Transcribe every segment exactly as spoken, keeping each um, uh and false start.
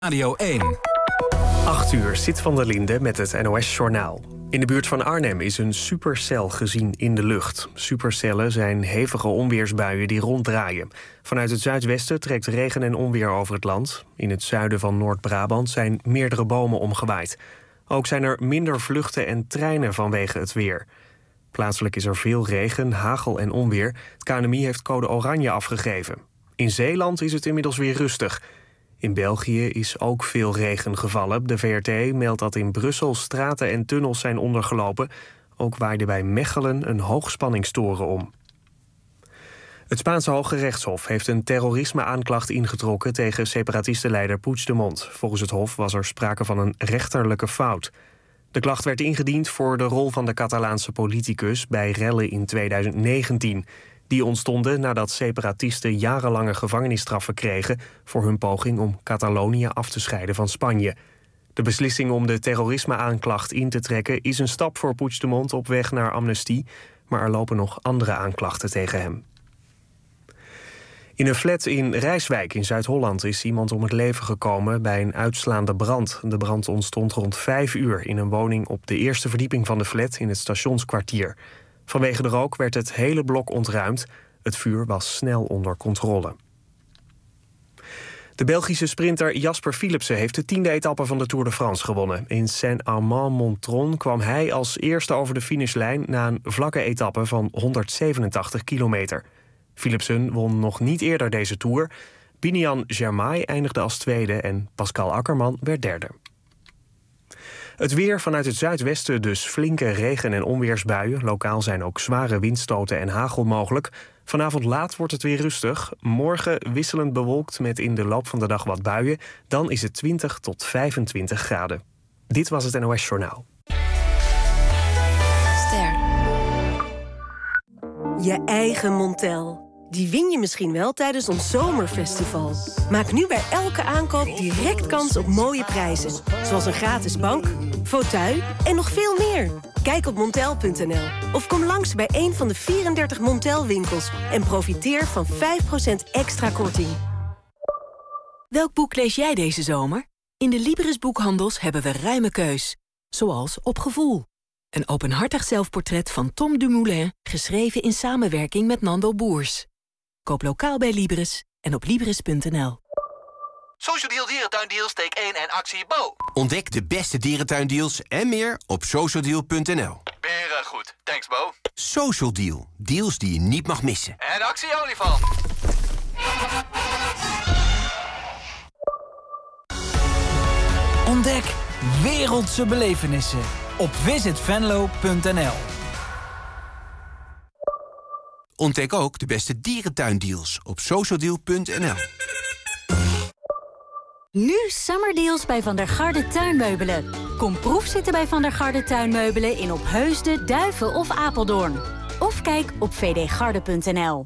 Radio één. acht uur, Sit van der Linde met het N O S-journaal. In de buurt van Arnhem is een supercel gezien in de lucht. Supercellen zijn hevige onweersbuien die ronddraaien. Vanuit het zuidwesten trekt regen en onweer over het land. In het zuiden van Noord-Brabant zijn meerdere bomen omgewaaid. Ook zijn er minder vluchten en treinen vanwege het weer. Plaatselijk is er veel regen, hagel en onweer. Het K N M I heeft code oranje afgegeven. In Zeeland is het inmiddels weer rustig. In België is ook veel regen gevallen. De V R T meldt dat in Brussel straten en tunnels zijn ondergelopen. Ook waaide bij Mechelen een hoogspanningstoren om. Het Spaanse Hoge Rechtshof heeft een terrorisme-aanklacht ingetrokken tegen separatistenleider Puigdemont. Volgens het Hof was er sprake van een rechterlijke fout. De klacht werd ingediend voor de rol van de Catalaanse politicus bij rellen in tweeduizend negentien. Die ontstonden nadat separatisten jarenlange gevangenisstraffen kregen voor hun poging om Catalonië af te scheiden van Spanje. De beslissing om de terrorisme-aanklacht in te trekken is een stap voor Puigdemont op weg naar amnestie, maar er lopen nog andere aanklachten tegen hem. In een flat in Rijswijk in Zuid-Holland is iemand om het leven gekomen bij een uitslaande brand. De brand ontstond rond vijf uur in een woning op de eerste verdieping van de flat in het stationskwartier. Vanwege de rook werd het hele blok ontruimd. Het vuur was snel onder controle. De Belgische sprinter Jasper Philipsen heeft de tiende etappe van de Tour de France gewonnen. In Saint-Amand-Montrond kwam hij als eerste over de finishlijn na een vlakke etappe van honderdzevenentachtig kilometer. Philipsen won nog niet eerder deze Tour. Biniam Girmay eindigde als tweede en Pascal Akkerman werd derde. Het weer vanuit het zuidwesten dus flinke regen- en onweersbuien. Lokaal zijn ook zware windstoten en hagel mogelijk. Vanavond laat wordt het weer rustig. Morgen wisselend bewolkt met in de loop van de dag wat buien. Dan is het twintig tot vijfentwintig graden. Dit was het N O S-journaal. Ster. Je eigen Montel. Die win je misschien wel tijdens ons zomerfestival. Maak nu bij elke aankoop direct kans op mooie prijzen. Zoals een gratis bank, fauteuil en nog veel meer. Kijk op montel punt n l of kom langs bij een van de vierendertig Montel-winkels... en profiteer van vijf procent extra korting. Welk boek lees jij deze zomer? In de Libris boekhandels hebben we ruime keus. Zoals Op gevoel. Een openhartig zelfportret van Tom Dumoulin... geschreven in samenwerking met Nando Boers. Koop lokaal bij Libris en op libris punt n l. Social Deal Dierentuindeal steek één en actie Bo. Ontdek de beste dierentuindeals en meer op social deal punt n l. Beren goed. Thanks Bo. Social Deal. Deals die je niet mag missen. En actie olifant. Ontdek wereldse belevenissen op visit venlo punt n l. Ontdek ook de beste dierentuindeals op social deal punt n l. Nu summerdeals bij Van der Garde Tuinmeubelen. Kom proefzitten bij Van der Garde Tuinmeubelen in Opheusden, Duiven of Apeldoorn. Of kijk op v d garde punt n l.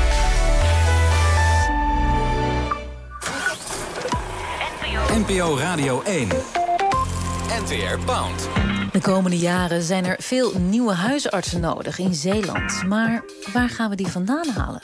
N P O Radio één. N T R Pound. De komende jaren zijn er veel nieuwe huisartsen nodig in Zeeland. Maar waar gaan we die vandaan halen?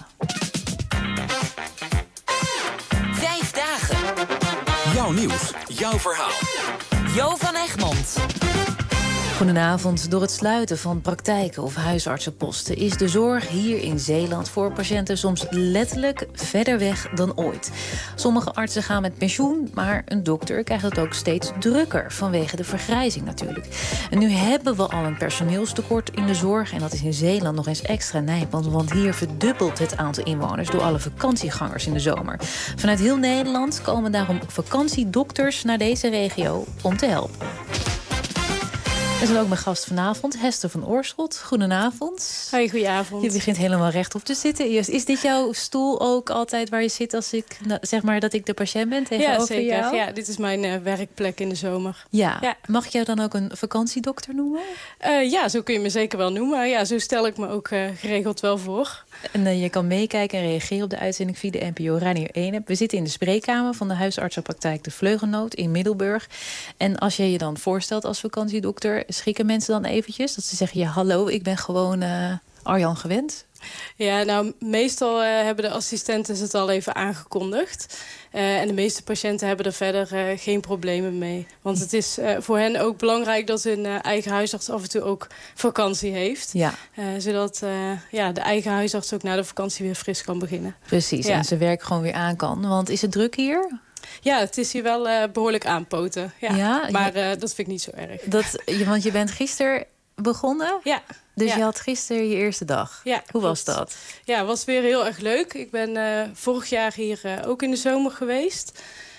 Vijf dagen. Jouw nieuws, jouw verhaal. Jo van Egmond. Goedenavond. Door het sluiten van praktijken of huisartsenposten is de zorg hier in Zeeland voor patiënten soms letterlijk verder weg dan ooit. Sommige artsen gaan met pensioen, maar een dokter krijgt het ook steeds drukker vanwege de vergrijzing natuurlijk. En nu hebben we al een personeelstekort in de zorg en dat is in Zeeland nog eens extra nijpend, want hier verdubbelt het aantal inwoners door alle vakantiegangers in de zomer. Vanuit heel Nederland komen daarom vakantiedokters naar deze regio om te helpen. En dan ook mijn gast vanavond, Hester van Oorschot. Goedenavond. Hoi, goedenavond. Je begint helemaal rechtop te zitten eerst. Is dit jouw stoel ook altijd waar je zit als ik, nou, zeg maar, dat ik de patiënt ben tegenover ja, zeker. jou? Ja, dit is mijn uh, werkplek in de zomer. Ja. ja. Mag ik jou dan ook een vakantiedokter noemen? Uh, ja, zo kun je me zeker wel noemen. Ja, zo stel ik me ook uh, geregeld wel voor. En uh, je kan meekijken en reageren op de uitzending via de N P O Radio één app. We zitten in de spreekkamer van de huisartsenpraktijk De Vleugelnoot in Middelburg. En als je je dan voorstelt als vakantiedokter, schrikken mensen dan eventjes? Dat ze zeggen, ja hallo, ik ben gewoon uh, Arjan gewend. Ja, nou, meestal uh, hebben de assistenten het al even aangekondigd. Uh, en de meeste patiënten hebben er verder uh, geen problemen mee. Want het is uh, voor hen ook belangrijk dat hun uh, eigen huisarts af en toe ook vakantie heeft. Ja. Uh, zodat uh, ja, de eigen huisarts ook na de vakantie weer fris kan beginnen. Precies, ja. En zijn werk gewoon weer aan kan. Want is het druk hier? Ja, het is hier wel uh, behoorlijk aanpoten. Ja. Ja, maar uh, dat vind ik niet zo erg. Dat, want je bent gisteren begonnen? Ja. Dus ja. je had gisteren je eerste dag. Ja, Hoe klopt. was dat? Ja, het was weer heel erg leuk. Ik ben uh, vorig jaar hier uh, ook in de zomer geweest.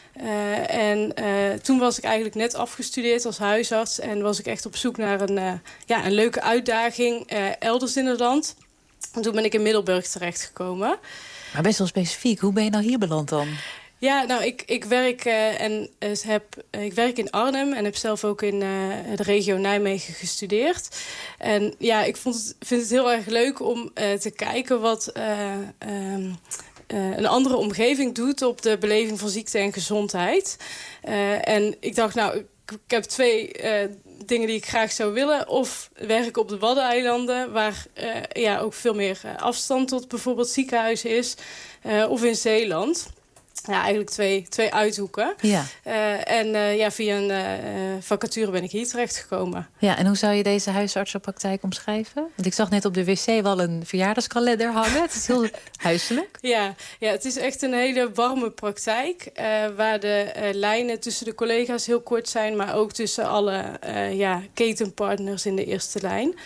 Uh, en uh, toen was ik eigenlijk net afgestudeerd als huisarts. En was ik echt op zoek naar een, uh, ja, een leuke uitdaging uh, elders in het land. En toen ben ik in Middelburg terechtgekomen. Maar best wel specifiek. Hoe ben je nou hier beland dan? Ja, nou, ik, ik, werk, uh, en, uh, heb, uh, ik werk in Arnhem en heb zelf ook in uh, de regio Nijmegen gestudeerd. En ja, ik vond het, vind het heel erg leuk om uh, te kijken wat uh, um, uh, een andere omgeving doet op de beleving van ziekte en gezondheid. Uh, en ik dacht, nou, ik, ik heb twee uh, dingen die ik graag zou willen. Of werken op de Waddeneilanden, waar uh, ja, ook veel meer uh, afstand tot bijvoorbeeld ziekenhuizen is. Uh, of in Zeeland. Ja, eigenlijk twee, twee uithoeken. Ja. Uh, en uh, ja, via een uh, vacature ben ik hier terechtgekomen. Ja, en hoe zou je deze huisartsenpraktijk omschrijven? Want ik zag net op de wc wel een verjaardagskalender hangen. Het is heel huiselijk. Ja, ja, het is echt een hele warme praktijk. Uh, waar de uh, lijnen tussen de collega's heel kort zijn. Maar ook tussen alle uh, ja, ketenpartners in de eerste lijn.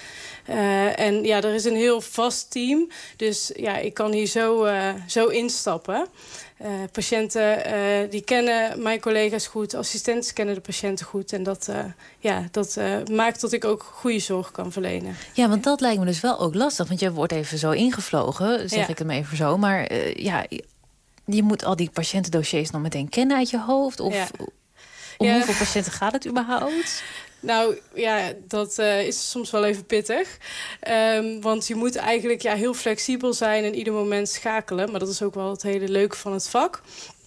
Uh, en ja, er is een heel vast team. Dus ja, ik kan hier zo, uh, zo instappen. Uh, patiënten uh, die kennen mijn collega's goed. Assistenten kennen de patiënten goed. En dat, uh, ja, dat uh, maakt dat ik ook goede zorg kan verlenen. Ja, want dat lijkt me dus wel ook lastig. Want je wordt even zo ingevlogen, zeg ja. ik hem even zo. Maar uh, ja, je moet al die patiëntendossiers nog meteen kennen uit je hoofd. Of ja. om ja. hoeveel patiënten gaat het überhaupt? Nou ja, dat uh, is soms wel even pittig. Um, want je moet eigenlijk ja, heel flexibel zijn en ieder moment schakelen. Maar dat is ook wel het hele leuke van het vak.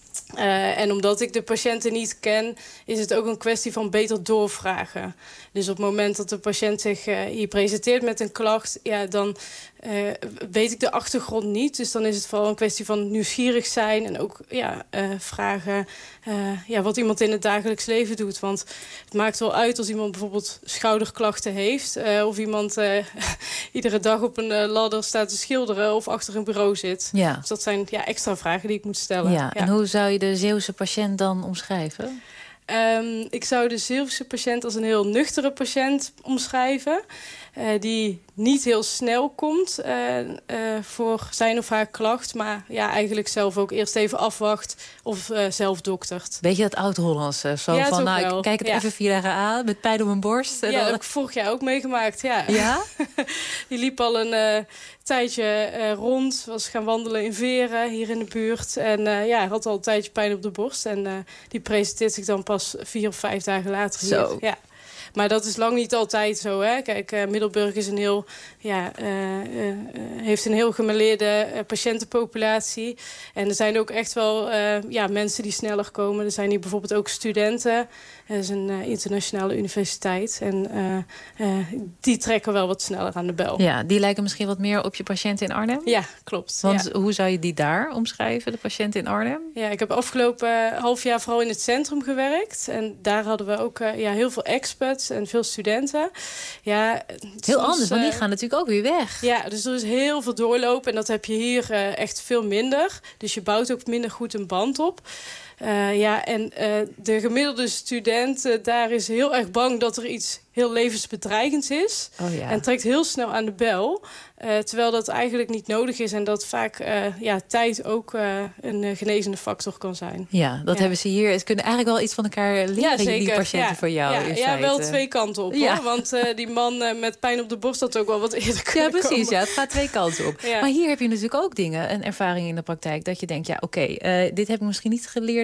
Uh, en omdat ik de patiënten niet ken, is het ook een kwestie van beter doorvragen. Dus op het moment dat de patiënt zich uh, hier presenteert met een klacht, ja, dan uh, weet ik de achtergrond niet. Dus dan is het vooral een kwestie van nieuwsgierig zijn en ook ja, uh, vragen uh, ja, wat iemand in het dagelijks leven doet. Want het maakt wel uit als iemand bijvoorbeeld schouderklachten heeft, uh, of iemand uh, iedere dag op een uh, ladder staat te schilderen of achter een bureau zit. Ja. Dus dat zijn ja, extra vragen die ik moet stellen. Ja. Ja. En hoe zou je de Zeeuwse patiënt dan omschrijven? Um, ik zou de Zeeuwse patiënt als een heel nuchtere patiënt omschrijven. Uh, die niet heel snel komt uh, uh, voor zijn of haar klacht. Maar ja, eigenlijk zelf ook eerst even afwacht of uh, zelf doktert. Beetje dat oud-Hollandse. Zo ja, van, nou, wel. ik kijk het ja. even vier dagen aan met pijn op mijn borst. En ja, dan... dat heb ik vorig jaar ook meegemaakt. Ja? Ja? Die liep al een uh, tijdje uh, rond. Was gaan wandelen in Veren, hier in de buurt. En uh, ja, had al een tijdje pijn op de borst. En uh, die presenteert zich dan pas vier of vijf dagen later hier. Zo. Ja. Maar dat is lang niet altijd zo. Hè? Kijk, uh, Middelburg is een heel, ja, uh, uh, heeft een heel gemêleerde uh, patiëntenpopulatie. En er zijn ook echt wel uh, ja, mensen die sneller komen. Er zijn hier bijvoorbeeld ook studenten. Het is een uh, internationale universiteit. En uh, uh, die trekken wel wat sneller aan de bel. Ja, die lijken misschien wat meer op je patiënten in Arnhem? Ja, klopt. Want ja. hoe zou je die daar omschrijven, de patiënten in Arnhem? Ja, ik heb afgelopen half jaar vooral in het centrum gewerkt. En daar hadden we ook uh, ja, heel veel experts en veel studenten. Ja, heel soms, anders, want die uh, gaan natuurlijk ook weer weg. Ja, dus er is heel veel doorloop. En dat heb je hier uh, echt veel minder. Dus je bouwt ook minder goed een band op. Uh, ja, en uh, de gemiddelde student uh, daar is heel erg bang dat er iets heel levensbedreigends is. Oh ja. En trekt heel snel aan de bel. Uh, terwijl dat eigenlijk niet nodig is. En dat vaak uh, ja, tijd ook uh, een uh, genezende factor kan zijn. Ja, dat ja. hebben ze hier. Ze kunnen eigenlijk wel iets van elkaar leren, ja, zeker. die patiënten ja. van jou. Ja, in ja wel twee kanten op. Ja. Hoor. Want uh, die man uh, met pijn op de borst had ook wel wat eerder kunnen Ja, precies. komen. Ja, het gaat twee kanten op. Ja. Maar hier heb je natuurlijk ook dingen, een ervaring in de praktijk, dat je denkt, ja, oké, okay, uh, dit heb ik misschien niet geleerd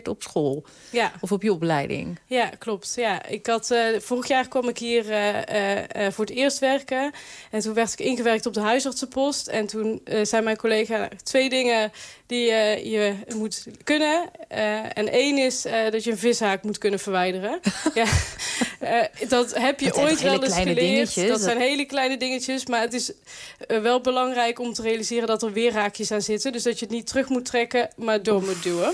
geleerd op school. Ja. Of op je opleiding. Ja, klopt. Ja, ik had, uh, vorig jaar kwam ik hier uh, uh, uh, voor het eerst werken. En toen werd ik ingewerkt op de huisartsenpost. En toen uh, zei mijn collega twee dingen die uh, je moet kunnen. Uh, en één is uh, dat je een vishaak moet kunnen verwijderen. ja. uh, dat heb je dat ooit wel eens geleerd. Dingetjes. Dat zijn hele kleine dingetjes. Maar het is uh, wel belangrijk om te realiseren dat er weer haakjes aan zitten. Dus dat je het niet terug moet trekken, maar door moet duwen.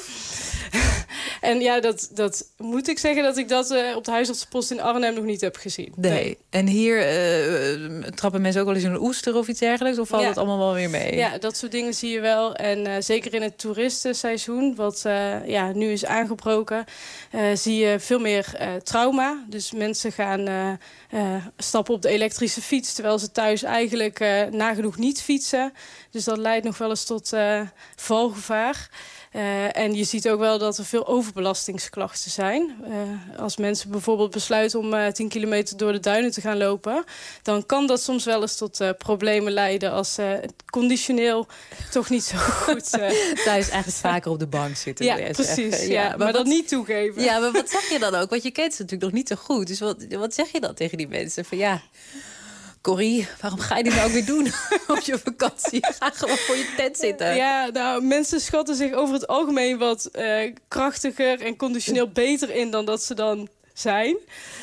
En ja, dat, dat moet ik zeggen dat ik dat uh, op de huisartsenpost in Arnhem nog niet heb gezien. Nee. nee. En hier uh, trappen mensen ook wel eens in een oester of iets dergelijks? Of valt ja. het allemaal wel weer mee? Ja, dat soort dingen zie je wel. En uh, zeker in het toeristenseizoen, wat uh, ja, nu is aangebroken, uh, zie je veel meer uh, trauma. Dus mensen gaan uh, uh, stappen op de elektrische fiets, terwijl ze thuis eigenlijk uh, nagenoeg niet fietsen. Dus dat leidt nog wel eens tot uh, valgevaar. Uh, en je ziet ook wel dat er veel overbelastingsklachten zijn. Uh, als mensen bijvoorbeeld besluiten om uh, tien kilometer door de duinen te gaan lopen, dan kan dat soms wel eens tot uh, problemen leiden als uh, conditioneel toch niet zo goed. Uh... Thuis eigenlijk vaker op de bank zitten. Ja, precies. Ja, ja, maar, maar wat, dat niet toegeven. Ja, maar wat zeg je dan ook? Want je kent ze natuurlijk nog niet zo goed. Dus wat, wat zeg je dan tegen die mensen? Van ja, Corrie, waarom ga je dit nou ook weer doen op je vakantie? Ga gewoon voor je tent zitten. Ja, nou, mensen schatten zich over het algemeen wat uh, krachtiger en conditioneel beter in dan dat ze dan zijn.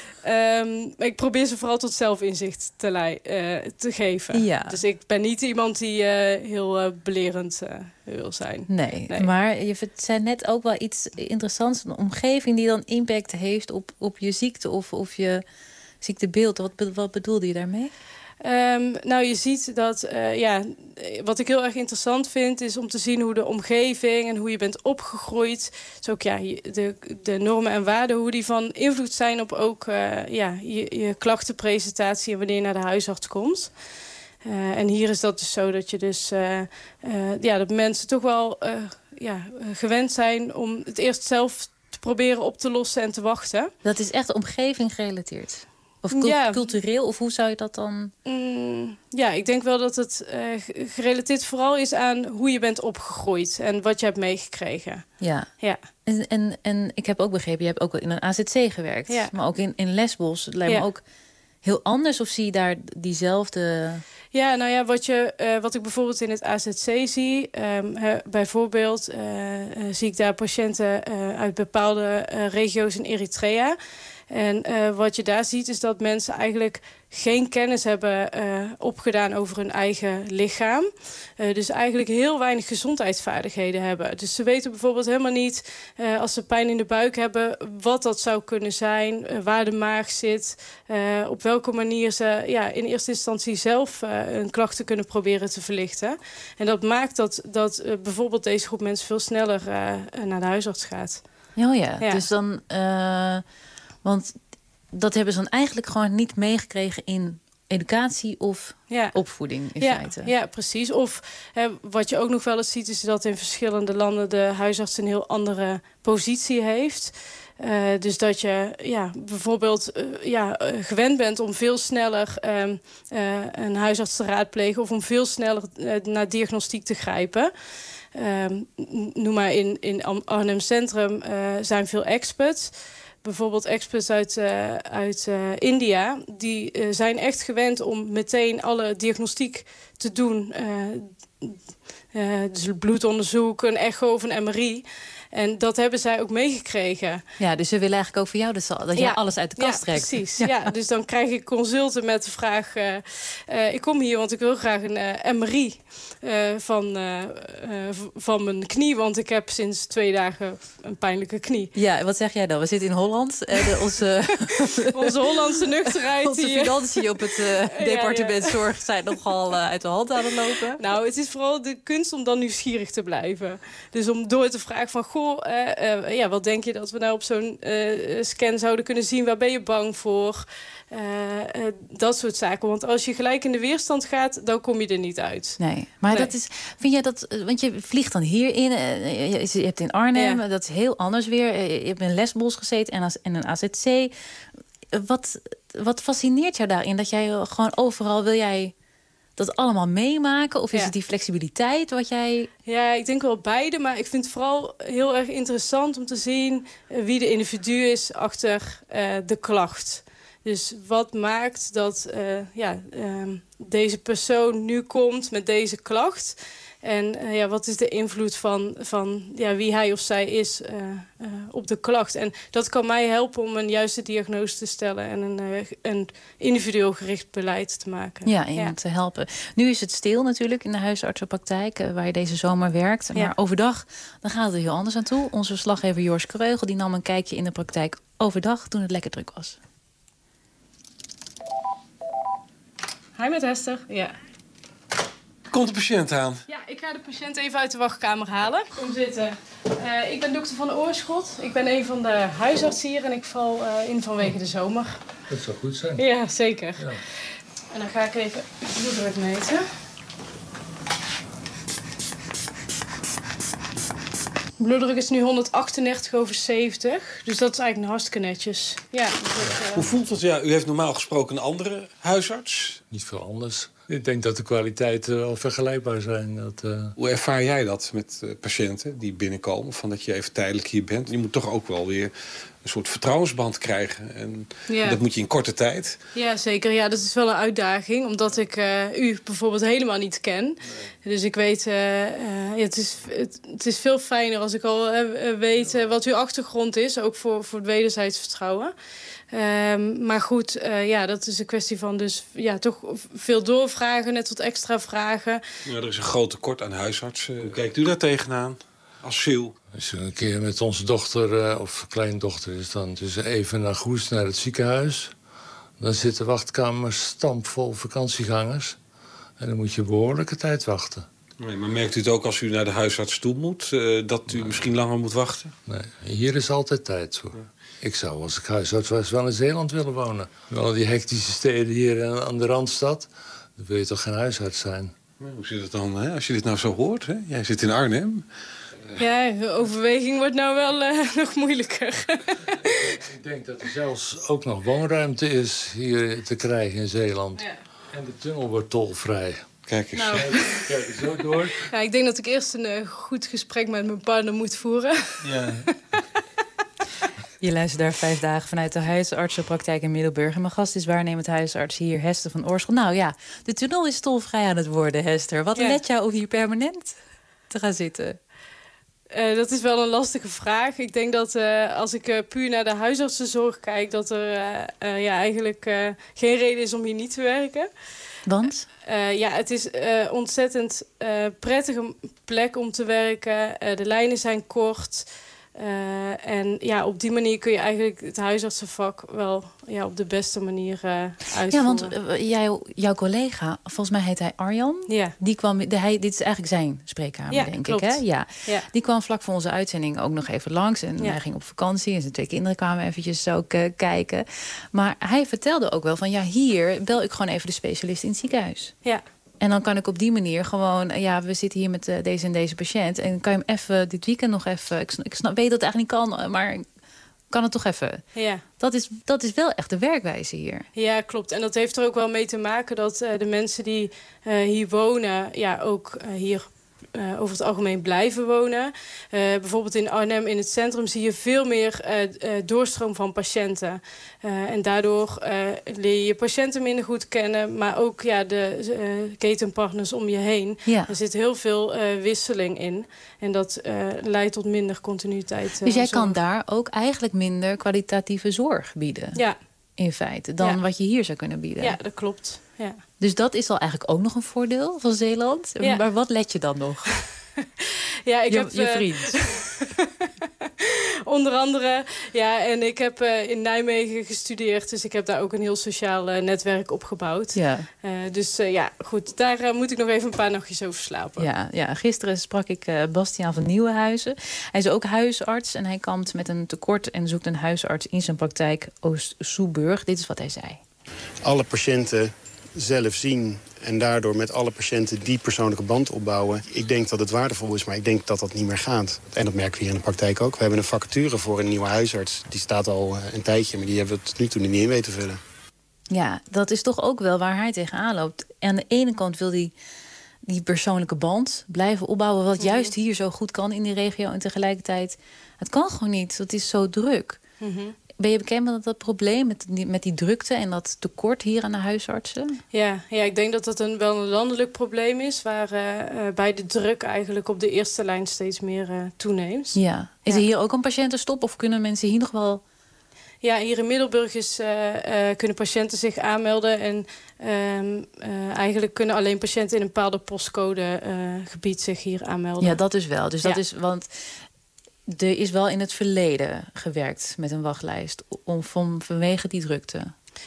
Um, ik probeer ze vooral tot zelfinzicht te, lei- uh, te geven. Ja. Dus ik ben niet iemand die uh, heel uh, belerend uh, wil zijn. Nee, nee, maar je zei net ook wel iets interessants. Een omgeving die dan impact heeft op, op je ziekte of, of je ziektebeeld. Wat, wat bedoelde je daarmee? Um, nou, je ziet dat, uh, ja, wat ik heel erg interessant vind, is om te zien hoe de omgeving en hoe je bent opgegroeid. Dus ook ja, de, de normen en waarden, hoe die van invloed zijn op ook uh, ja, je, je klachtenpresentatie en wanneer je naar de huisarts komt. Uh, en hier is dat dus zo dat je dus uh, uh, ja, dat mensen toch wel uh, ja, gewend zijn om het eerst zelf te proberen op te lossen en te wachten. Dat is echt omgeving gerelateerd? Of cult- ja. cultureel? Of hoe zou je dat dan? Mm, ja, ik denk wel dat het uh, gerelateerd vooral is aan hoe je bent opgegroeid en wat je hebt meegekregen. Ja. ja. En, en, en ik heb ook begrepen, je hebt ook in een A Z C gewerkt. Ja. Maar ook in, in Lesbos. Het lijkt ja. me ook heel anders. Of zie je daar diezelfde? Ja, nou ja, wat, je, uh, wat ik bijvoorbeeld in het A Z C zie. Um, uh, bijvoorbeeld uh, uh, zie ik daar patiënten uh, uit bepaalde uh, regio's in Eritrea. En uh, wat je daar ziet is dat mensen eigenlijk geen kennis hebben uh, opgedaan over hun eigen lichaam. Uh, dus eigenlijk heel weinig gezondheidsvaardigheden hebben. Dus ze weten bijvoorbeeld helemaal niet, uh, als ze pijn in de buik hebben, wat dat zou kunnen zijn, uh, waar de maag zit, uh, op welke manier ze ja, in eerste instantie zelf uh, hun klachten kunnen proberen te verlichten. En dat maakt dat, dat uh, bijvoorbeeld deze groep mensen veel sneller uh, naar de huisarts gaat. Oh ja, ja. Dus dan Uh... Want dat hebben ze dan eigenlijk gewoon niet meegekregen in educatie of ja. opvoeding in ja, feite. Ja, precies. Of hè, wat je ook nog wel eens ziet is dat in verschillende landen de huisarts een heel andere positie heeft. Uh, dus dat je ja, bijvoorbeeld uh, ja, uh, gewend bent om veel sneller uh, uh, een huisarts te raadplegen of om veel sneller uh, naar diagnostiek te grijpen. Uh, noem maar in, in Arnhem Centrum uh, zijn veel experts. Bijvoorbeeld experts uit, uh, uit uh, India, die uh, zijn echt gewend om meteen alle diagnostiek te doen. Uh, uh, dus bloedonderzoek, een echo of een M R I. En dat hebben zij ook meegekregen. Ja, dus ze willen eigenlijk ook voor jou dat, dat jij ja. alles uit de kast ja, trekt. Precies. Ja. ja, dus dan krijg ik consulten met de vraag, Uh, uh, ik kom hier want ik wil graag een uh, M R I uh, van, uh, uh, van mijn knie. Want ik heb sinds twee dagen een pijnlijke knie. Ja, wat zeg jij dan? We zitten in Holland. Uh, de, onze, onze Hollandse nuchterheid. Onze financiën op het uh, departement ja, ja. zorg zijn nogal uh, uit de hand aan het lopen. Nou, het is vooral de kunst om dan nieuwsgierig te blijven. Dus om door te vragen van, goh, Uh, uh, ja, wat denk je dat we nou op zo'n uh, scan zouden kunnen zien? Waar ben je bang voor? Uh, uh, dat soort zaken. Want als je gelijk in de weerstand gaat, dan kom je er niet uit. Nee, maar nee. dat is, vind jij dat, want je vliegt dan hierin, uh, je, je hebt in Arnhem, ja. dat is heel anders weer. Je hebt in Lesbos gezeten en, als, en een A Z C. Wat, wat fascineert jou daarin? Dat jij gewoon overal wil jij dat allemaal meemaken? Of is ja. het die flexibiliteit wat jij... Ja, ik denk wel beide. Maar ik vind het vooral heel erg interessant om te zien uh, wie de individu is achter uh, de klacht. Dus wat maakt dat uh, ja, uh, deze persoon nu komt met deze klacht? En uh, ja, wat is de invloed van, van ja, wie hij of zij is uh, uh, op de klacht? En dat kan mij helpen om een juiste diagnose te stellen en een, uh, een individueel gericht beleid te maken. Ja, iemand ja. te helpen. Nu is het stil natuurlijk in de huisartsenpraktijk uh, waar je deze zomer werkt. Maar ja. overdag dan gaat het er heel anders aan toe. Onze verslaggever Joris Kreugel die nam een kijkje in de praktijk overdag toen het lekker druk was. Hi met Hester. Ja. Komt de patiënt aan? Ja, ik ga de patiënt even uit de wachtkamer halen. Kom zitten. Uh, ik ben dokter Van Oorschot. Ik ben een van de huisartsen hier en ik val uh, in vanwege de zomer. Dat zou goed zijn. Ja, zeker. Ja. En dan ga ik even bloeddruk meten. Bloeddruk is nu honderdachtendertig over zeventig. Dus dat is eigenlijk hartstikke netjes. Ja, dus dat, uh... Hoe voelt het? Ja, u heeft normaal gesproken een andere huisarts. Niet veel anders. Ik denk dat de kwaliteiten wel vergelijkbaar zijn. Dat, uh... Hoe ervaar jij dat met uh, patiënten die binnenkomen? Van dat je even tijdelijk hier bent. Je moet toch ook wel weer een soort vertrouwensband krijgen. En ja. dat moet je in korte tijd. Ja, zeker. Ja, dat is wel een uitdaging. Omdat ik uh, u bijvoorbeeld helemaal niet ken. Nee. Dus ik weet... Uh, uh, ja, het, is, het, het is veel fijner als ik al uh, weet uh, wat uw achtergrond is. Ook voor, voor het wederzijds vertrouwen. Um, maar goed, uh, ja, dat is een kwestie van dus ja, toch veel doorvragen, net wat extra vragen. Ja, er is een groot tekort aan huisartsen. Hoe kijkt u daar tegenaan? Asiel. Als je een keer met onze dochter uh, of kleindochter is, dan dus even naar Goes, naar het ziekenhuis. Dan zit de wachtkamer stampvol vakantiegangers. En dan moet je behoorlijke tijd wachten. Nee, maar merkt u het ook als u naar de huisarts toe moet, uh, dat u nee. misschien langer moet wachten? Nee, hier is altijd tijd voor. Ja. Ik zou als ik huisarts was wel in Zeeland willen wonen. Wel die hectische steden hier aan de Randstad. Dan wil je toch geen huisarts zijn. Maar hoe zit het dan, hè? Als je dit nou zo hoort? Hè? Jij zit in Arnhem. Ja, de overweging wordt nou wel uh, nog moeilijker. Ik denk dat er zelfs ook nog woonruimte is hier te krijgen in Zeeland. Ja. En de tunnel wordt tolvrij. Kijk eens. Nou. Kijk, kijk eens zo door. Ja, ik denk dat ik eerst een uh, goed gesprek met mijn partner moet voeren. Ja. Je luistert daar vijf dagen vanuit de huisartsenpraktijk in Middelburg. En mijn gast is waarnemend huisarts hier, Hester van Oorschot. Nou ja, de tunnel is tolvrij aan het worden, Hester. Wat ja. let jou om hier permanent te gaan zitten? Uh, dat is wel een lastige vraag. Ik denk dat uh, als ik uh, puur naar de huisartsenzorg kijk, dat er uh, uh, ja, eigenlijk uh, geen reden is om hier niet te werken. Want? Uh, ja, het is een uh, ontzettend uh, prettige plek om te werken. Uh, de lijnen zijn kort. Uh, en ja, op die manier kun je eigenlijk het huisartsenvak wel ja, op de beste manier uh, uitvoeren. Ja, want uh, jij, jouw collega, volgens mij heet hij Arjan. Ja. Die kwam, de, hij, dit is eigenlijk zijn spreekkamer, ja, denk klopt. ik. Hè? Ja. Ja. Die kwam vlak voor onze uitzending ook nog even langs. En ja. hij ging op vakantie en zijn twee kinderen kwamen eventjes ook uh, kijken. Maar hij vertelde ook wel van, ja, hier bel ik gewoon even de specialist in het ziekenhuis. Ja. En dan kan ik op die manier gewoon... ja, we zitten hier met uh, deze en deze patiënt. En kan je hem even dit weekend nog even... Ik, snap, ik snap, weet dat het eigenlijk niet kan, maar kan het toch even. Ja. Dat is, dat is wel echt de werkwijze hier. Ja, klopt. En dat heeft er ook wel mee te maken dat uh, de mensen die uh, hier wonen... ja, ook uh, hier... Uh, over het algemeen blijven wonen. Uh, bijvoorbeeld in Arnhem in het centrum zie je veel meer uh, uh, doorstroom van patiënten. Uh, en daardoor uh, leer je je patiënten minder goed kennen, maar ook ja, de uh, ketenpartners om je heen. Ja. Er zit heel veel uh, wisseling in. En dat uh, leidt tot minder continuïteit. Uh, dus jij zorg. kan daar ook eigenlijk minder kwalitatieve zorg bieden? Ja. In feite, dan ja. wat je hier zou kunnen bieden? Ja, dat klopt. Ja. Dus dat is al eigenlijk ook nog een voordeel van Zeeland. Ja. Maar wat let je dan nog? Ja, ik je, heb, je vriend. Uh, onder andere, ja, en ik heb uh, in Nijmegen gestudeerd. Dus ik heb daar ook een heel sociaal uh, netwerk opgebouwd. Ja. Uh, dus uh, ja, goed, daar uh, moet ik nog even een paar nachtjes over slapen. Ja, ja. Gisteren sprak ik uh, Bastiaan van Nieuwenhuizen. Hij is ook huisarts en hij kampt met een tekort en zoekt een huisarts in zijn praktijk Oost-Soeburg. Dit is wat hij zei. Alle patiënten zelf zien en daardoor met alle patiënten die persoonlijke band opbouwen. Ik denk dat het waardevol is, maar ik denk dat dat niet meer gaat. En dat merken we hier in de praktijk ook. We hebben een vacature voor een nieuwe huisarts. Die staat al een tijdje, maar die hebben we tot nu toe niet in weten vullen. Ja, dat is toch ook wel waar hij tegenaan loopt. Aan de ene kant wil hij die persoonlijke band blijven opbouwen, wat Mm-hmm. juist hier zo goed kan in die regio. En tegelijkertijd, het kan gewoon niet. Het is zo druk. Mm-hmm. Ben je bekend met dat probleem, met die, met die drukte en dat tekort hier aan de huisartsen? Ja, ja, ik denk dat dat een, wel een landelijk probleem is, waar uh, uh, bij de druk eigenlijk op de eerste lijn steeds meer uh, toeneemt. Ja. Is Ja. er hier ook een patiëntenstop of kunnen mensen hier nog wel... Ja, hier in Middelburg is, uh, uh, kunnen patiënten zich aanmelden. En uh, uh, eigenlijk kunnen alleen patiënten in een bepaalde postcode uh, gebied zich hier aanmelden. Ja, dat is wel. Dus dat Ja. is, want er is wel in het verleden gewerkt met een wachtlijst om, van, vanwege die drukte.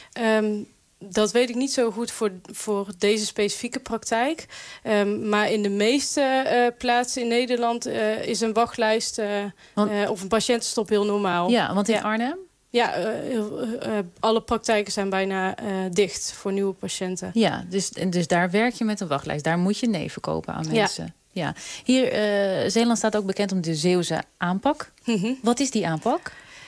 Um, dat weet ik niet zo goed voor, voor deze specifieke praktijk. Um, maar in de meeste uh, plaatsen in Nederland uh, is een wachtlijst uh, Want- uh, of een patiëntenstop heel normaal. Ja, want in Arnhem? Ja, uh, heel- uh, alle praktijken zijn bijna uh, dicht voor nieuwe patiënten. Ja, dus, en dus daar werk je met een wachtlijst. Daar moet je nee verkopen aan Ja. mensen. Ja. Hier, uh, Zeeland staat ook bekend om de Zeeuwse aanpak. Mm-hmm. Wat is die aanpak?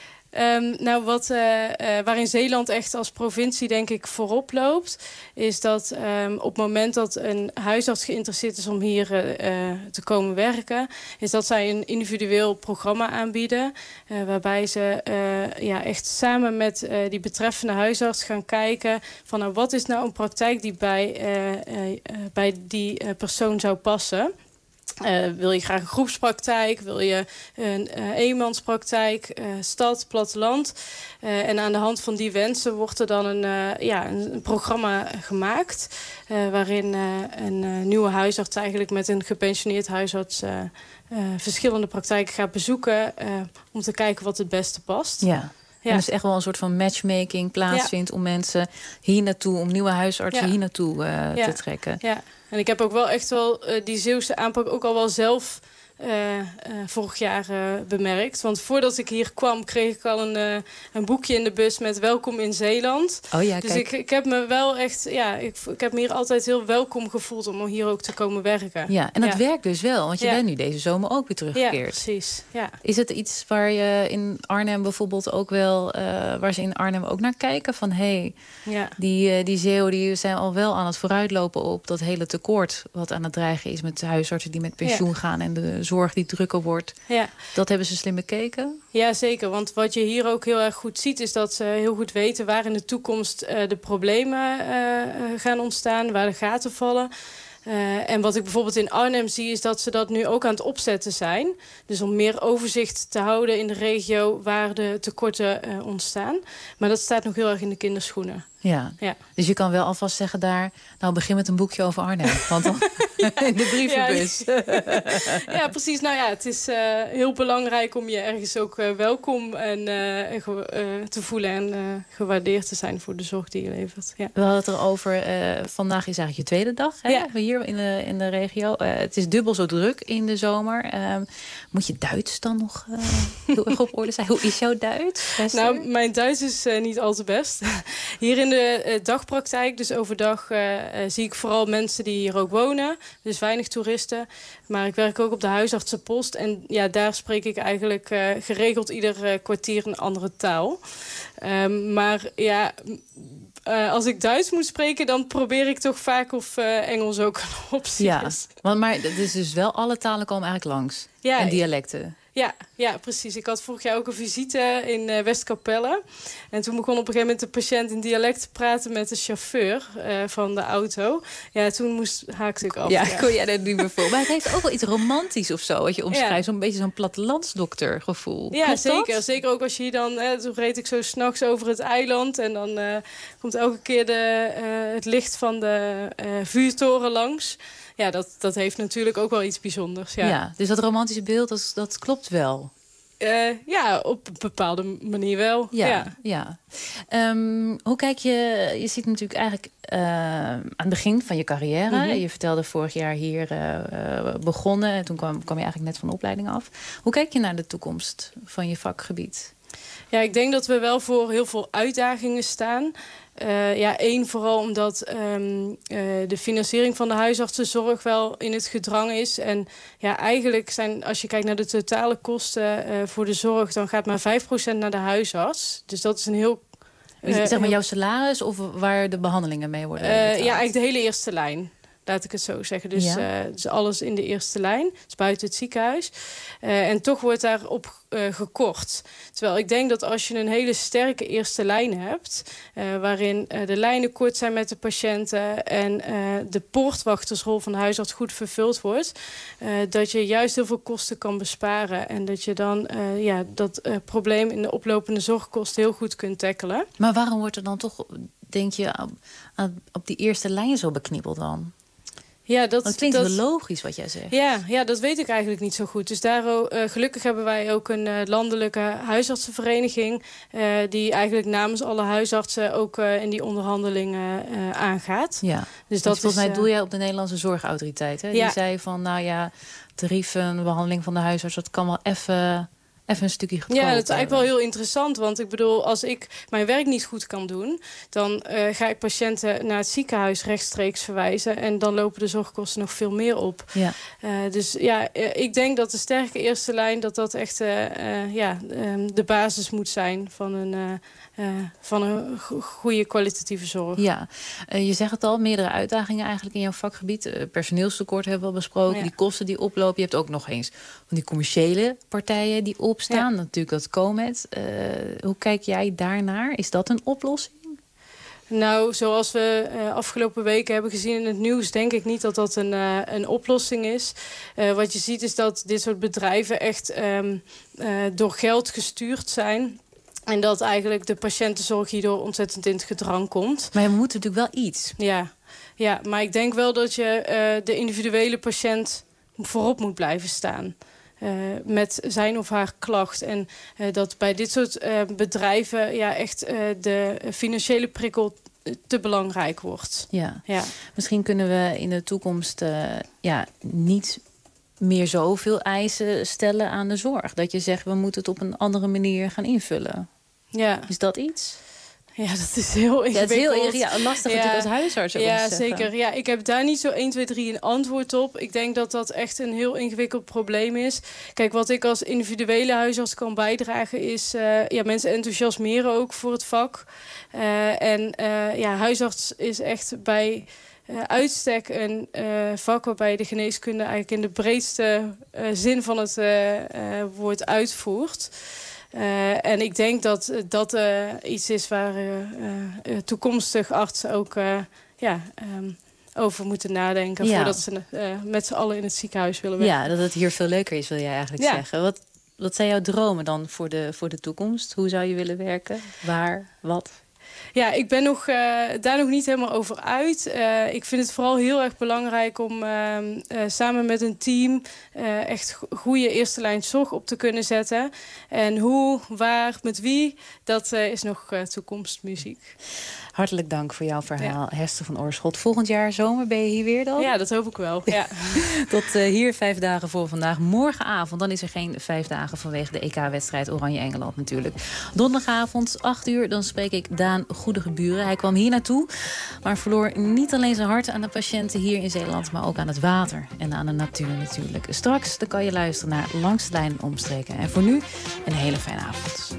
Um, nou, wat, uh, uh, waarin Zeeland echt als provincie denk ik voorop loopt, is dat um, op het moment dat een huisarts geïnteresseerd is om hier uh, uh, te komen werken, is dat zij een individueel programma aanbieden, uh, waarbij ze uh, ja, echt samen met uh, die betreffende huisarts gaan kijken van nou, wat is nou een praktijk die bij, uh, uh, uh, bij die uh, persoon zou passen. Uh, wil je graag een groepspraktijk? Wil je een uh, eenmanspraktijk? Uh, stad, platteland? Uh, en aan de hand van die wensen wordt er dan een, uh, ja, een, een programma gemaakt. Uh, waarin uh, een uh, nieuwe huisarts eigenlijk met een gepensioneerd huisarts uh, uh, verschillende praktijken gaat bezoeken. Uh, om te kijken wat het beste past. Ja. Ja. En dus echt wel een soort van matchmaking plaatsvindt... Ja. om mensen hier naartoe, om nieuwe huisartsen ja. hier naartoe uh, ja. te trekken. Ja, en ik heb ook wel echt wel uh, die Zeeuwse aanpak ook al wel zelf uh, uh, vorig jaar uh, bemerkt. Want voordat ik hier kwam, kreeg ik al een, uh, een boekje in de bus met welkom in Zeeland. Oh ja, dus kijk. ik, ik heb me wel echt, ja, ik, ik heb me hier altijd heel welkom gevoeld om hier ook te komen werken. Ja, en dat ja. werkt dus wel, want je ja. bent nu deze zomer ook weer teruggekeerd. Ja, precies. Ja. Is het iets waar je in Arnhem bijvoorbeeld ook wel, uh, waar ze in Arnhem ook naar kijken? Van hé, hey, ja. die, uh, die Zeeuwen die zijn al wel aan het vooruitlopen op dat hele tekort wat aan het dreigen is met de huisartsen die met pensioen ja. gaan en de zorg die drukker wordt. Ja. Dat hebben ze slim bekeken? Ja, zeker. Want wat je hier ook heel erg goed ziet is dat ze heel goed weten waar in de toekomst uh, de problemen uh, gaan ontstaan, waar de gaten vallen. Uh, en wat ik bijvoorbeeld in Arnhem zie is dat ze dat nu ook aan het opzetten zijn. Dus om meer overzicht te houden in de regio waar de tekorten uh, ontstaan. Maar dat staat nog heel erg in de kinderschoenen. Ja. ja, dus je kan wel alvast zeggen daar, nou begin met een boekje over Arnhem. Want dan in de brievenbus. Ja, ja, precies. Nou ja, het is uh, heel belangrijk om je ergens ook uh, welkom en, uh, uh, te voelen en uh, gewaardeerd te zijn voor de zorg die je levert. Ja. We hadden het erover, uh, vandaag is eigenlijk je tweede dag hè, ja. hier in de, in de regio. Uh, het is dubbel zo druk in de zomer. Uh, moet je Duits dan nog uh, heel erg op orde zijn? Hoe is jouw Duits? Esther? Nou, mijn Duits is uh, niet al te best. Hier in de uh, dagpraktijk, dus overdag, uh, uh, zie ik vooral mensen die hier ook wonen. Dus weinig toeristen. Maar ik werk ook op de huisartsenpost. En ja, daar spreek ik eigenlijk uh, geregeld ieder uh, kwartier een andere taal. Um, maar ja... Uh, als ik Duits moet spreken, dan probeer ik toch vaak of uh, Engels ook een optie ja, is. Want, maar het is dus wel alle talen komen eigenlijk langs. Ja, en dialecten. Ja, ja, precies. Ik had vorig jaar ook een visite in uh, Westkapelle. En toen begon op een gegeven moment de patiënt in dialect te praten met de chauffeur uh, van de auto. Ja, toen moest, haakte ik af. Ja, ja. kon jij dat niet meer voor. Maar het heeft ook wel iets romantisch of zo, wat je omschrijft. Ja. Zo'n beetje zo'n plattelandsdokter gevoel. Ja, Klopt zeker. dat? Zeker ook als je hier dan... Hè, toen reed ik zo 's nachts over het eiland. En dan uh, komt elke keer de, uh, het licht van de uh, vuurtoren langs. Ja, dat, dat heeft natuurlijk ook wel iets bijzonders. Ja, ja dus dat romantische beeld, dat, dat klopt wel. Uh, ja, op een bepaalde manier wel. Ja, ja. ja. Um, hoe kijk je... Je zit natuurlijk eigenlijk uh, aan het begin van je carrière. Mm-hmm. Je vertelde vorig jaar hier uh, uh, begonnen. En toen kwam, kwam je eigenlijk net van de opleiding af. Hoe kijk je naar de toekomst van je vakgebied? Ja, ik denk dat we wel voor heel veel uitdagingen staan. Uh, ja, één vooral omdat um, uh, de financiering van de huisartsenzorg wel in het gedrang is. En ja, eigenlijk zijn, als je kijkt naar de totale kosten uh, voor de zorg, dan gaat maar vijf procent naar de huisarts. Dus dat is een heel Uh, zeg maar jouw salaris of waar de behandelingen mee worden uh, betaald? Ja, eigenlijk de hele eerste lijn. Laat ik het zo zeggen. Dus, ja. uh, dus alles in de eerste lijn. Dus buiten het ziekenhuis. Uh, en toch wordt daarop uh, gekort. Terwijl ik denk dat als je een hele sterke eerste lijn hebt... Uh, waarin uh, de lijnen kort zijn met de patiënten... en uh, de poortwachtersrol van de huisarts goed vervuld wordt... Uh, dat je juist heel veel kosten kan besparen. En dat je dan uh, ja, dat uh, probleem in de oplopende zorgkosten heel goed kunt tackelen. Maar waarom wordt er dan toch, denk je, op, op die eerste lijn zo beknibbeld dan? Ja, dat, dat klinkt dat, wel logisch wat jij zegt. Ja, ja, dat weet ik eigenlijk niet zo goed. Dus daar, uh, gelukkig hebben wij ook een uh, landelijke huisartsenvereniging... Uh, die eigenlijk namens alle huisartsen ook uh, in die onderhandelingen uh, aangaat. Ja, dus dat volgens mij uh, doe jij op de Nederlandse Zorgautoriteit. Hè? Die ja. zei van, nou ja, tarieven, behandeling van de huisarts... dat kan wel even... Even een stukje goedkoper. Ja, dat is eigenlijk wel heel interessant. Want ik bedoel, als ik mijn werk niet goed kan doen... dan uh, ga ik patiënten naar het ziekenhuis rechtstreeks verwijzen... en dan lopen de zorgkosten nog veel meer op. Ja. Uh, dus ja, uh, ik denk dat de sterke eerste lijn... dat dat echt uh, uh, ja, um, de basis moet zijn van een... Uh, Uh, van een go- goede kwalitatieve zorg. Ja, uh, je zegt het al, meerdere uitdagingen eigenlijk in jouw vakgebied. Uh, personeelstekort hebben we al besproken, ja. Die kosten die oplopen. Je hebt ook nog eens van die commerciële partijen die opstaan. Ja. Natuurlijk dat Comet. Uh, hoe kijk jij daarnaar? Is dat een oplossing? Nou, zoals we uh, afgelopen weken hebben gezien in het nieuws... denk ik niet dat dat een, uh, een oplossing is. Uh, wat je ziet is dat dit soort bedrijven echt um, uh, door geld gestuurd zijn... En dat eigenlijk de patiëntenzorg hierdoor ontzettend in het gedrang komt. Maar we moeten natuurlijk wel iets. Ja, ja, maar ik denk wel dat je uh, de individuele patiënt voorop moet blijven staan. Uh, met zijn of haar klacht. En uh, dat bij dit soort uh, bedrijven ja, echt uh, de financiële prikkel te belangrijk wordt. Ja. Ja. Misschien kunnen we in de toekomst uh, ja, niet... meer zoveel eisen stellen aan de zorg. Dat je zegt, we moeten het op een andere manier gaan invullen. Ja. Is dat iets? Ja, dat is heel ingewikkeld. Ja, het is heel ja, lastig ja. natuurlijk als huisarts. Ja, zeker. Ja, ik heb daar niet zo één, twee, drie een antwoord op. Ik denk dat dat echt een heel ingewikkeld probleem is. Kijk, wat ik als individuele huisarts kan bijdragen is... Uh, ja, mensen enthousiasmeren ook voor het vak. Uh, en uh, ja, huisarts is echt bij... Uh, uitstek een uh, vak waarbij de geneeskunde eigenlijk in de breedste uh, zin van het uh, uh, woord uitvoert. Uh, en ik denk dat dat uh, iets is waar uh, uh, toekomstig artsen ook uh, ja, um, over moeten nadenken... Ja. voordat ze uh, met z'n allen in het ziekenhuis willen werken. Ja, dat het hier veel leuker is, wil jij eigenlijk ja. zeggen. Wat, wat zijn jouw dromen dan voor de, voor de toekomst? Hoe zou je willen werken? Waar? Wat? Ja, ik ben nog, uh, daar nog niet helemaal over uit. Uh, ik vind het vooral heel erg belangrijk om uh, uh, samen met een team... Uh, echt go- goede eerste lijn zorg op te kunnen zetten. En hoe, waar, met wie, dat uh, is nog uh, toekomstmuziek. Hartelijk dank voor jouw verhaal, ja. Hester van Oorschot. Volgend jaar zomer ben je hier weer dan? Ja, dat hoop ik wel. Ja. Tot uh, hier vijf dagen voor vandaag. Morgenavond, dan is er geen vijf dagen vanwege de E K-wedstrijd Oranje-Engeland natuurlijk. Donderdagavond, acht uur, dan spreek ik Daan Goedegeburen. Hij kwam hier naartoe, maar verloor niet alleen zijn hart aan de patiënten hier in Zeeland... maar ook aan het water en aan de natuur natuurlijk. Straks dan kan je luisteren naar Langs de Lijn Omstreken. En voor nu een hele fijne avond.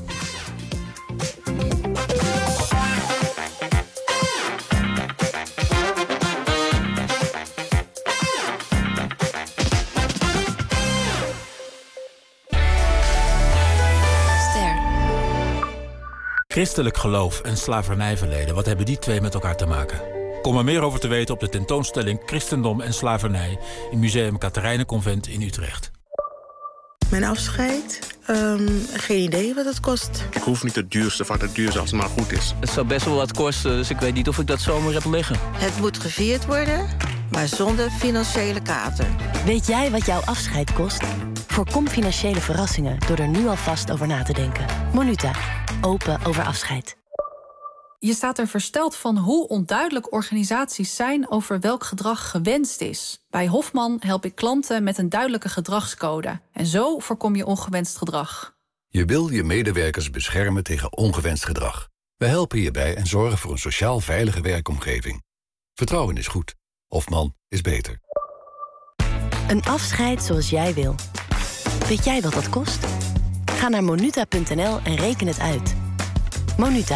Christelijk geloof en slavernijverleden, wat hebben die twee met elkaar te maken? Kom er meer over te weten op de tentoonstelling Christendom en Slavernij... in Museum Katerijnenconvent in Utrecht. Mijn afscheid? Um, geen idee wat het kost. Ik hoef niet het duurste van het duurste als het maar goed is. Het zou best wel wat kosten, dus ik weet niet of ik dat zomaar heb liggen. Het moet gevierd worden, maar zonder financiële kater. Weet jij wat jouw afscheid kost? Voorkom financiële verrassingen door er nu alvast over na te denken. Monuta. Open over afscheid. Je staat er versteld van hoe onduidelijk organisaties zijn over welk gedrag gewenst is. Bij Hofman help ik klanten met een duidelijke gedragscode. En zo voorkom je ongewenst gedrag. Je wil je medewerkers beschermen tegen ongewenst gedrag. We helpen hierbij en zorgen voor een sociaal veilige werkomgeving. Vertrouwen is goed. Hofman is beter. Een afscheid zoals jij wil. Weet jij wat dat kost? Ga naar monuta punt n l en reken het uit. Monuta.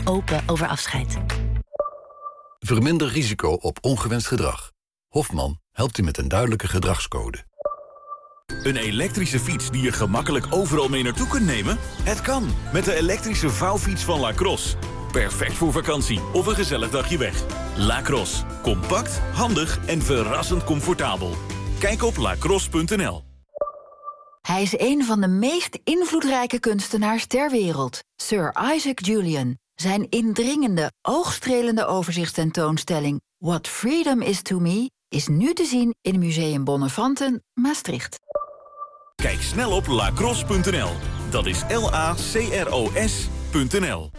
Open over afscheid. Verminder risico op ongewenst gedrag. Hofman helpt u met een duidelijke gedragscode. Een elektrische fiets die je gemakkelijk overal mee naartoe kunt nemen? Het kan, met de elektrische vouwfiets van Lacrosse. Perfect voor vakantie of een gezellig dagje weg. Lacrosse. Compact, handig en verrassend comfortabel. Kijk op lacrosse punt n l. Hij is een van de meest invloedrijke kunstenaars ter wereld. Sir Isaac Julian. Zijn indringende, oogstrelende overzichtstentoonstelling What Freedom Is To Me is nu te zien in Museum Bonnefanten, Maastricht. Kijk snel op lacrosse punt n l. Dat is L A C R O S punt n l.